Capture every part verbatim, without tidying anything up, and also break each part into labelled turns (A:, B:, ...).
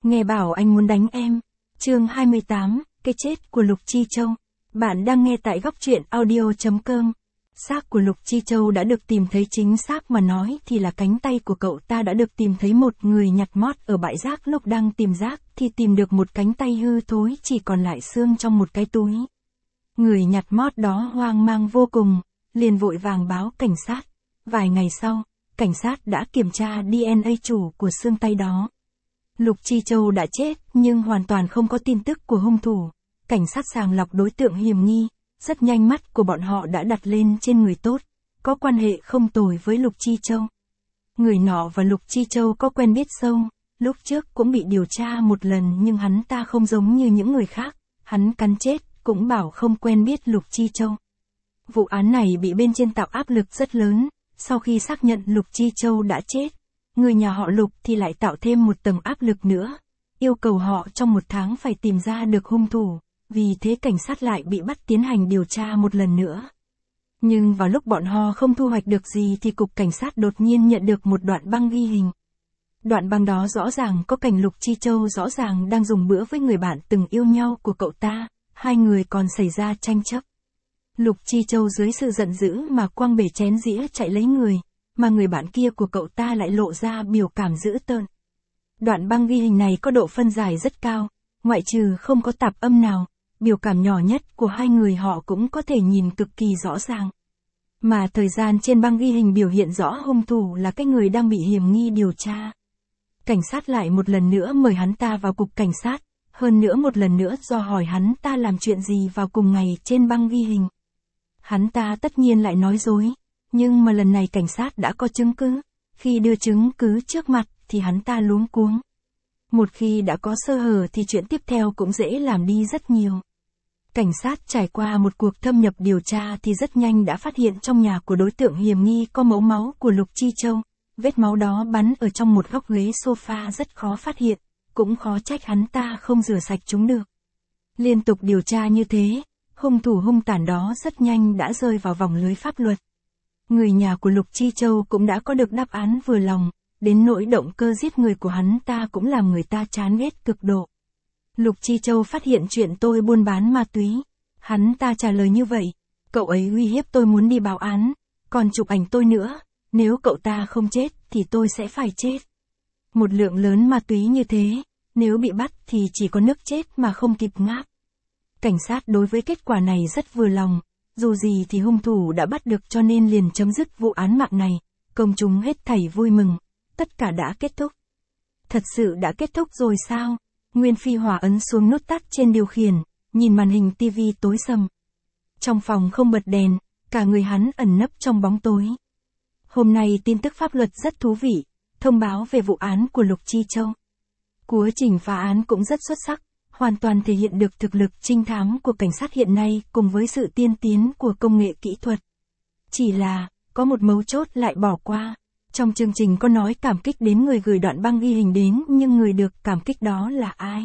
A: Nghe bảo anh muốn đánh em. Chương hai mươi tám, cái chết của Lục Chi Châu. Bạn đang nghe tại góc truyện audio chấm com. Xác của Lục Chi Châu đã được tìm thấy, chính xác mà nói thì là cánh tay của cậu ta đã được tìm thấy. Một người nhặt mót ở bãi rác lúc đang tìm rác thì tìm được một cánh tay hư thối, chỉ còn lại xương trong một cái túi. Người nhặt mót đó hoang mang vô cùng, liền vội vàng báo cảnh sát. Vài ngày sau, cảnh sát đã kiểm tra đê en a chủ của xương tay đó. Lục Chi Châu đã chết nhưng hoàn toàn không có tin tức của hung thủ. Cảnh sát sàng lọc đối tượng hiểm nghi, rất nhanh mắt của bọn họ đã đặt lên trên người tốt, có quan hệ không tồi với Lục Chi Châu. Người nọ và Lục Chi Châu có quen biết sâu, lúc trước cũng bị điều tra một lần nhưng hắn ta không giống như những người khác, hắn cắn chết cũng bảo không quen biết Lục Chi Châu. Vụ án này bị bên trên tạo áp lực rất lớn, sau khi xác nhận Lục Chi Châu đã chết, người nhà họ Lục thì lại tạo thêm một tầng áp lực nữa, yêu cầu họ trong một tháng phải tìm ra được hung thủ, vì thế cảnh sát lại bị bắt tiến hành điều tra một lần nữa. Nhưng vào lúc bọn họ không thu hoạch được gì thì cục cảnh sát đột nhiên nhận được một đoạn băng ghi hình. Đoạn băng đó rõ ràng có cảnh Lục Chi Châu rõ ràng đang dùng bữa với người bạn từng yêu nhau của cậu ta, hai người còn xảy ra tranh chấp. Lục Chi Châu dưới sự giận dữ mà quăng bể chén dĩa chạy lấy người, mà người bạn kia của cậu ta lại lộ ra biểu cảm dữ tợn. Đoạn băng ghi hình này có độ phân giải rất cao, ngoại trừ không có tạp âm nào, biểu cảm nhỏ nhất của hai người họ cũng có thể nhìn cực kỳ rõ ràng. Mà thời gian trên băng ghi hình biểu hiện rõ hung thủ là cái người đang bị hiểm nghi điều tra. Cảnh sát lại một lần nữa mời hắn ta vào cục cảnh sát, hơn nữa một lần nữa do hỏi hắn ta làm chuyện gì vào cùng ngày trên băng ghi hình. Hắn ta tất nhiên lại nói dối, nhưng mà lần này cảnh sát đã có chứng cứ, khi đưa chứng cứ trước mặt thì hắn ta luống cuống. Một khi đã có sơ hở thì chuyện tiếp theo cũng dễ làm đi rất nhiều. Cảnh sát trải qua một cuộc thâm nhập điều tra thì rất nhanh đã phát hiện trong nhà của đối tượng hiểm nghi có mẫu máu của Lục Chi Châu, vết máu đó bắn ở trong một góc ghế sofa rất khó phát hiện, cũng khó trách hắn ta không rửa sạch chúng được. Liên tục điều tra như thế, hung thủ hung tàn đó rất nhanh đã rơi vào vòng lưới pháp luật. Người nhà của Lục Chi Châu cũng đã có được đáp án vừa lòng, đến nỗi động cơ giết người của hắn ta cũng làm người ta chán ghét cực độ. Lục Chi Châu phát hiện chuyện tôi buôn bán ma túy. Hắn ta trả lời như vậy, cậu ấy uy hiếp tôi muốn đi báo án, còn chụp ảnh tôi nữa, nếu cậu ta không chết thì tôi sẽ phải chết. Một lượng lớn ma túy như thế, nếu bị bắt thì chỉ có nước chết mà không kịp ngáp. Cảnh sát đối với kết quả này rất vừa lòng, dù gì thì hung thủ đã bắt được cho nên liền chấm dứt vụ án mạng này, công chúng hết thảy vui mừng, tất cả đã kết thúc. Thật sự đã kết thúc rồi sao? Nguyên Phi Hòa ấn xuống nút tắt trên điều khiển, nhìn màn hình tivi tối sầm. Trong phòng không bật đèn, cả người hắn ẩn nấp trong bóng tối. Hôm nay tin tức pháp luật rất thú vị, thông báo về vụ án của Lục Chi Châu. Quá trình phá án cũng rất xuất sắc, hoàn toàn thể hiện được thực lực trinh thám của cảnh sát hiện nay cùng với sự tiên tiến của công nghệ kỹ thuật. Chỉ là, có một mấu chốt lại bỏ qua. Trong chương trình có nói cảm kích đến người gửi đoạn băng ghi hình đến, nhưng người được cảm kích đó là ai?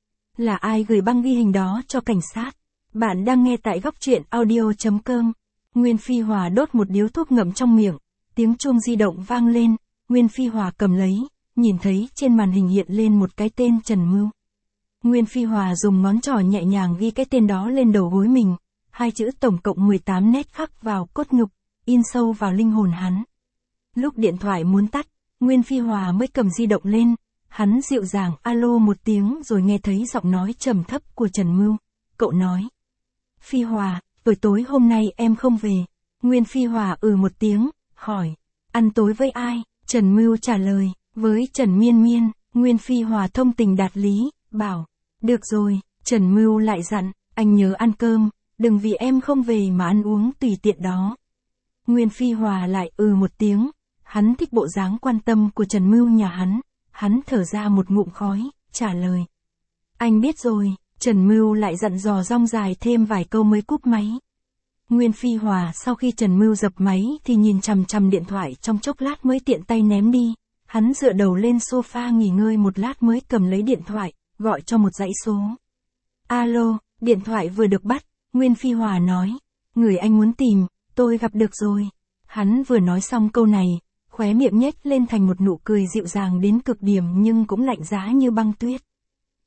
A: Là ai gửi băng ghi hình đó cho cảnh sát? Bạn đang nghe tại góc truyện audio chấm com. Nguyên Phi Hòa đốt một điếu thuốc ngậm trong miệng, tiếng chuông di động vang lên, Nguyên Phi Hòa cầm lấy, nhìn thấy trên màn hình hiện lên một cái tên Trần Mưu. Nguyên Phi Hòa dùng ngón trỏ nhẹ nhàng ghi cái tên đó lên đầu gối mình, hai chữ tổng cộng mười tám nét khắc vào cốt nhục, in sâu vào linh hồn hắn. Lúc điện thoại muốn tắt, Nguyên Phi Hòa mới cầm di động lên, hắn dịu dàng alo một tiếng rồi nghe thấy giọng nói trầm thấp của Trần Mưu. Cậu nói, Phi Hòa, tối tối hôm nay em không về. Nguyên Phi Hòa ừ một tiếng, hỏi, ăn tối với ai? Trần Mưu trả lời, với Trần Miên Miên. Nguyên Phi Hòa thông tình đạt lý, bảo, được rồi. Trần Mưu lại dặn, anh nhớ ăn cơm, đừng vì em không về mà ăn uống tùy tiện đó. Nguyên Phi Hòa lại ừ một tiếng. Hắn thích bộ dáng quan tâm của Trần Mưu nhà hắn, hắn thở ra một ngụm khói, trả lời. Anh biết rồi. Trần Mưu lại dặn dò rong dài thêm vài câu mới cúp máy. Nguyên Phi Hòa sau khi Trần Mưu dập máy thì nhìn chằm chằm điện thoại trong chốc lát mới tiện tay ném đi, hắn dựa đầu lên sofa nghỉ ngơi một lát mới cầm lấy điện thoại, gọi cho một dãy số. Alo, điện thoại vừa được bắt, Nguyên Phi Hòa nói, người anh muốn tìm, tôi gặp được rồi. Hắn vừa nói xong câu này, khóe miệng nhếch lên thành một nụ cười dịu dàng đến cực điểm nhưng cũng lạnh giá như băng tuyết.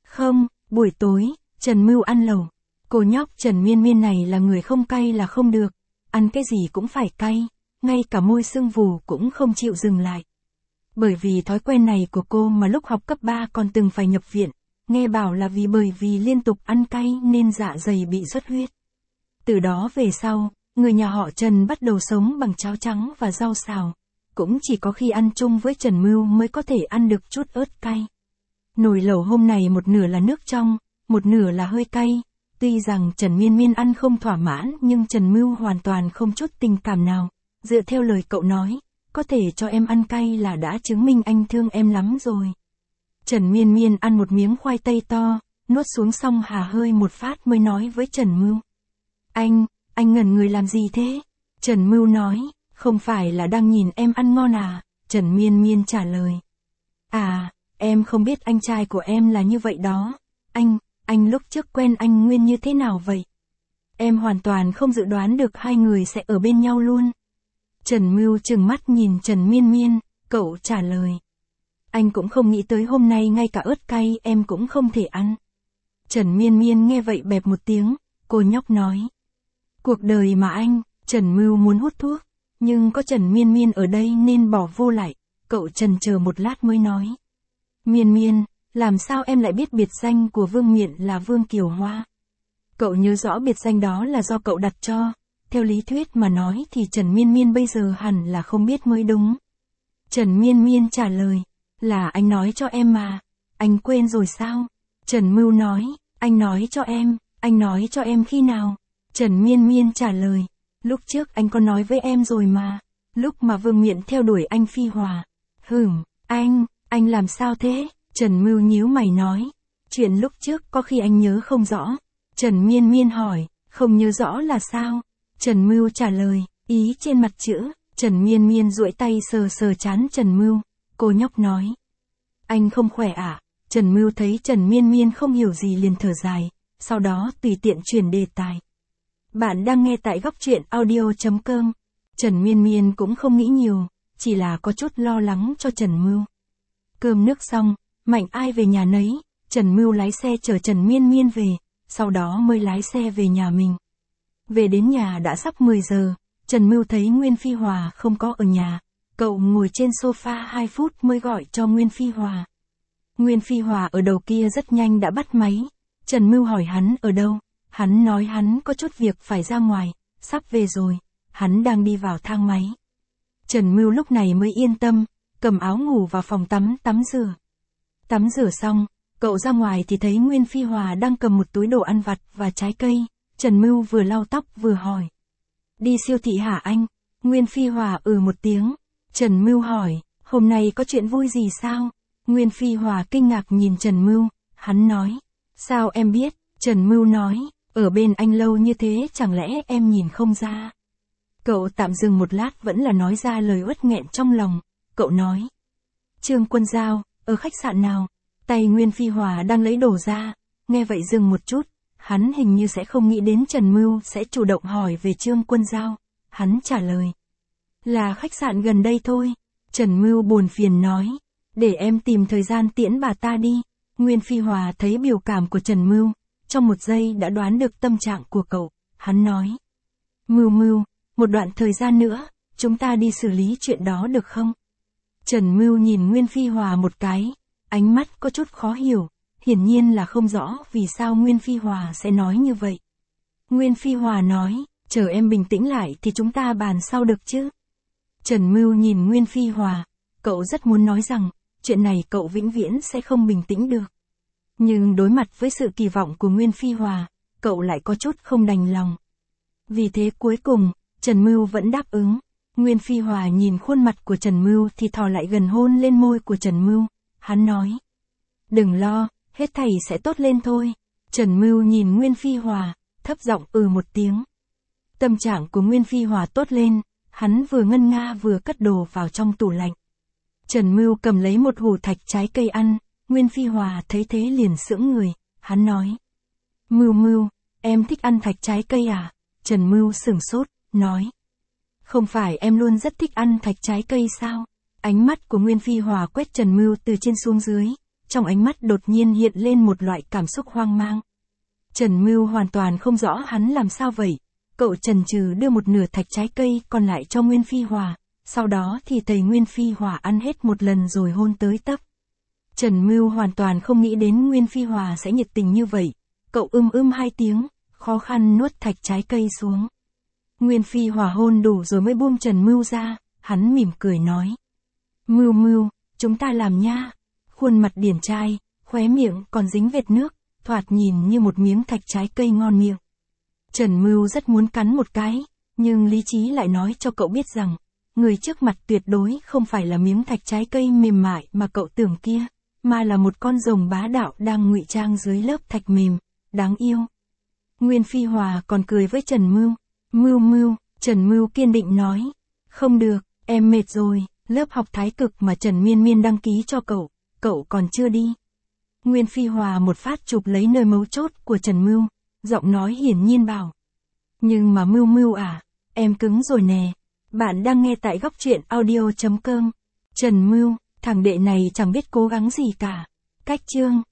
A: Không, buổi tối, Trần Mưu ăn lẩu. Cô nhóc Trần Miên Miên này là người không cay là không được. Ăn cái gì cũng phải cay, ngay cả môi sưng vù cũng không chịu dừng lại. Bởi vì thói quen này của cô mà lúc học cấp ba còn từng phải nhập viện, nghe bảo là vì bởi vì liên tục ăn cay nên dạ dày bị xuất huyết. Từ đó về sau, người nhà họ Trần bắt đầu sống bằng cháo trắng và rau xào. Cũng chỉ có khi ăn chung với Trần Mưu mới có thể ăn được chút ớt cay. Nồi lẩu hôm này một nửa là nước trong, một nửa là hơi cay. Tuy rằng Trần Miên Miên ăn không thỏa mãn nhưng Trần Mưu hoàn toàn không chút tình cảm nào. Dựa theo lời cậu nói, có thể cho em ăn cay là đã chứng minh anh thương em lắm rồi. Trần Miên Miên ăn một miếng khoai tây to, nuốt xuống xong hà hơi một phát mới nói với Trần Mưu. Anh, anh ngẩn người làm gì thế? Trần Mưu nói, không phải là đang nhìn em ăn ngon à? Trần Miên Miên trả lời. À, em không biết anh trai của em là như vậy đó. Anh, anh lúc trước quen anh Nguyên như thế nào vậy? Em hoàn toàn không dự đoán được hai người sẽ ở bên nhau luôn. Trần Mưu trừng mắt nhìn Trần Miên Miên, cậu trả lời. Anh cũng không nghĩ tới hôm nay ngay cả ớt cay em cũng không thể ăn. Trần Miên Miên nghe vậy bẹp một tiếng, cô nhóc nói. Cuộc đời mà anh, Trần Mưu muốn hút thuốc, nhưng có Trần Miên Miên ở đây nên bỏ vô lại, cậu chần chờ một lát mới nói. Miên Miên, làm sao em lại biết biệt danh của Vương Miện là Vương Kiều Hoa? Cậu nhớ rõ biệt danh đó là do cậu đặt cho, theo lý thuyết mà nói thì Trần Miên Miên bây giờ hẳn là không biết mới đúng. Trần Miên Miên trả lời, là anh nói cho em mà, anh quên rồi sao? Trần Mưu nói, anh nói cho em, anh nói cho em khi nào? Trần Miên Miên trả lời, lúc trước anh có nói với em rồi mà, lúc mà Vương Miện theo đuổi anh Phi Hòa. Hửm, anh, anh làm sao thế? Trần Mưu nhíu mày nói, chuyện lúc trước có khi anh nhớ không rõ. Trần Miên Miên hỏi, không nhớ rõ là sao? Trần Mưu trả lời, ý trên mặt chữ. Trần Miên Miên duỗi tay sờ sờ trán Trần Mưu, cô nhóc nói. Anh không khỏe à? Trần Mưu thấy Trần Miên Miên không hiểu gì liền thở dài, sau đó tùy tiện chuyển đề tài. Bạn đang nghe tại góc truyện audio chấm com. Trần Miên Miên cũng không nghĩ nhiều, chỉ là có chút lo lắng cho Trần Mưu. Cơm nước xong, mạnh ai về nhà nấy, Trần Mưu lái xe chở Trần Miên Miên về, sau đó mới lái xe về nhà mình. Về đến nhà đã sắp mười giờ, Trần Mưu thấy Nguyên Phi Hòa không có ở nhà, cậu ngồi trên sofa hai phút mới gọi cho Nguyên Phi Hòa. Nguyên Phi Hòa ở đầu kia rất nhanh đã bắt máy, Trần Mưu hỏi hắn ở đâu, hắn nói hắn có chút việc phải ra ngoài, sắp về rồi, hắn đang đi vào thang máy. Trần Mưu lúc này mới yên tâm, cầm áo ngủ vào phòng tắm tắm rửa. Tắm rửa xong, cậu ra ngoài thì thấy Nguyên Phi Hòa đang cầm một túi đồ ăn vặt và trái cây, Trần Mưu vừa lau tóc vừa hỏi. Đi siêu thị hả anh? Nguyên Phi Hòa ừ một tiếng. Trần Mưu hỏi, hôm nay có chuyện vui gì sao? Nguyên Phi Hòa kinh ngạc nhìn Trần Mưu, hắn nói. Sao em biết? Trần Mưu nói, ở bên anh lâu như thế chẳng lẽ em nhìn không ra? Cậu tạm dừng một lát vẫn là nói ra lời uất nghẹn trong lòng, cậu nói. Trương Quân Giao, ở khách sạn nào? Tay Nguyên Phi Hòa đang lấy đồ ra, nghe vậy dừng một chút, hắn hình như sẽ không nghĩ đến Trần Mưu sẽ chủ động hỏi về Trương Quân Giao, hắn trả lời. Là khách sạn gần đây thôi, Trần Mưu buồn phiền nói, để em tìm thời gian tiễn bà ta đi. Nguyên Phi Hòa thấy biểu cảm của Trần Mưu, trong một giây đã đoán được tâm trạng của cậu, hắn nói. Mưu Mưu, một đoạn thời gian nữa, chúng ta đi xử lý chuyện đó được không? Trần Mưu nhìn Nguyên Phi Hòa một cái, ánh mắt có chút khó hiểu, hiển nhiên là không rõ vì sao Nguyên Phi Hòa sẽ nói như vậy. Nguyên Phi Hòa nói, chờ em bình tĩnh lại thì chúng ta bàn sau được chứ? Trần Mưu nhìn Nguyên Phi Hòa, cậu rất muốn nói rằng, chuyện này cậu vĩnh viễn sẽ không bình tĩnh được. Nhưng đối mặt với sự kỳ vọng của Nguyên Phi Hòa, cậu lại có chút không đành lòng. Vì thế cuối cùng, Trần Mưu vẫn đáp ứng. Nguyên Phi Hòa nhìn khuôn mặt của Trần Mưu thì thò lại gần hôn lên môi của Trần Mưu, hắn nói. Đừng lo, hết thảy sẽ tốt lên thôi. Trần Mưu nhìn Nguyên Phi Hòa, thấp giọng ừ một tiếng. Tâm trạng của Nguyên Phi Hòa tốt lên, hắn vừa ngân nga vừa cất đồ vào trong tủ lạnh. Trần Mưu cầm lấy một hũ thạch trái cây ăn, Nguyên Phi Hòa thấy thế liền sững người, hắn nói. Mưu Mưu, em thích ăn thạch trái cây à? Trần Mưu sửng sốt, nói. Không phải em luôn rất thích ăn thạch trái cây sao? Ánh mắt của Nguyên Phi Hòa quét Trần Mưu từ trên xuống dưới, trong ánh mắt đột nhiên hiện lên một loại cảm xúc hoang mang. Trần Mưu hoàn toàn không rõ hắn làm sao vậy. Cậu chần chừ đưa một nửa thạch trái cây còn lại cho Nguyên Phi Hòa, sau đó thì thầy Nguyên Phi Hòa ăn hết một lần rồi hôn tới tấp. Trần Mưu hoàn toàn không nghĩ đến Nguyên Phi Hòa sẽ nhiệt tình như vậy. Cậu ưm ưm hai tiếng, khó khăn nuốt thạch trái cây xuống. Nguyên Phi Hòa hôn đủ rồi mới buông Trần Mưu ra, hắn mỉm cười nói. Mưu Mưu, chúng ta làm nha. Khuôn mặt điển trai, khóe miệng còn dính vệt nước, thoạt nhìn như một miếng thạch trái cây ngon miệng. Trần Mưu rất muốn cắn một cái, nhưng lý trí lại nói cho cậu biết rằng, người trước mặt tuyệt đối không phải là miếng thạch trái cây mềm mại mà cậu tưởng kia, mà là một con rồng bá đạo đang ngụy trang dưới lớp thạch mềm, đáng yêu. Nguyên Phi Hòa còn cười với Trần Mưu. Mưu Mưu, Trần Mưu kiên định nói. Không được, em mệt rồi, lớp học thái cực mà Trần Miên Miên đăng ký cho cậu, cậu còn chưa đi. Nguyên Phi Hòa một phát chụp lấy nơi mấu chốt của Trần Mưu, giọng nói hiển nhiên bảo. Nhưng mà Mưu Mưu à, em cứng rồi nè. Bạn đang nghe tại góc truyện audio chấm com. Trần Mưu, thằng đệ này chẳng biết cố gắng gì cả. Cách chương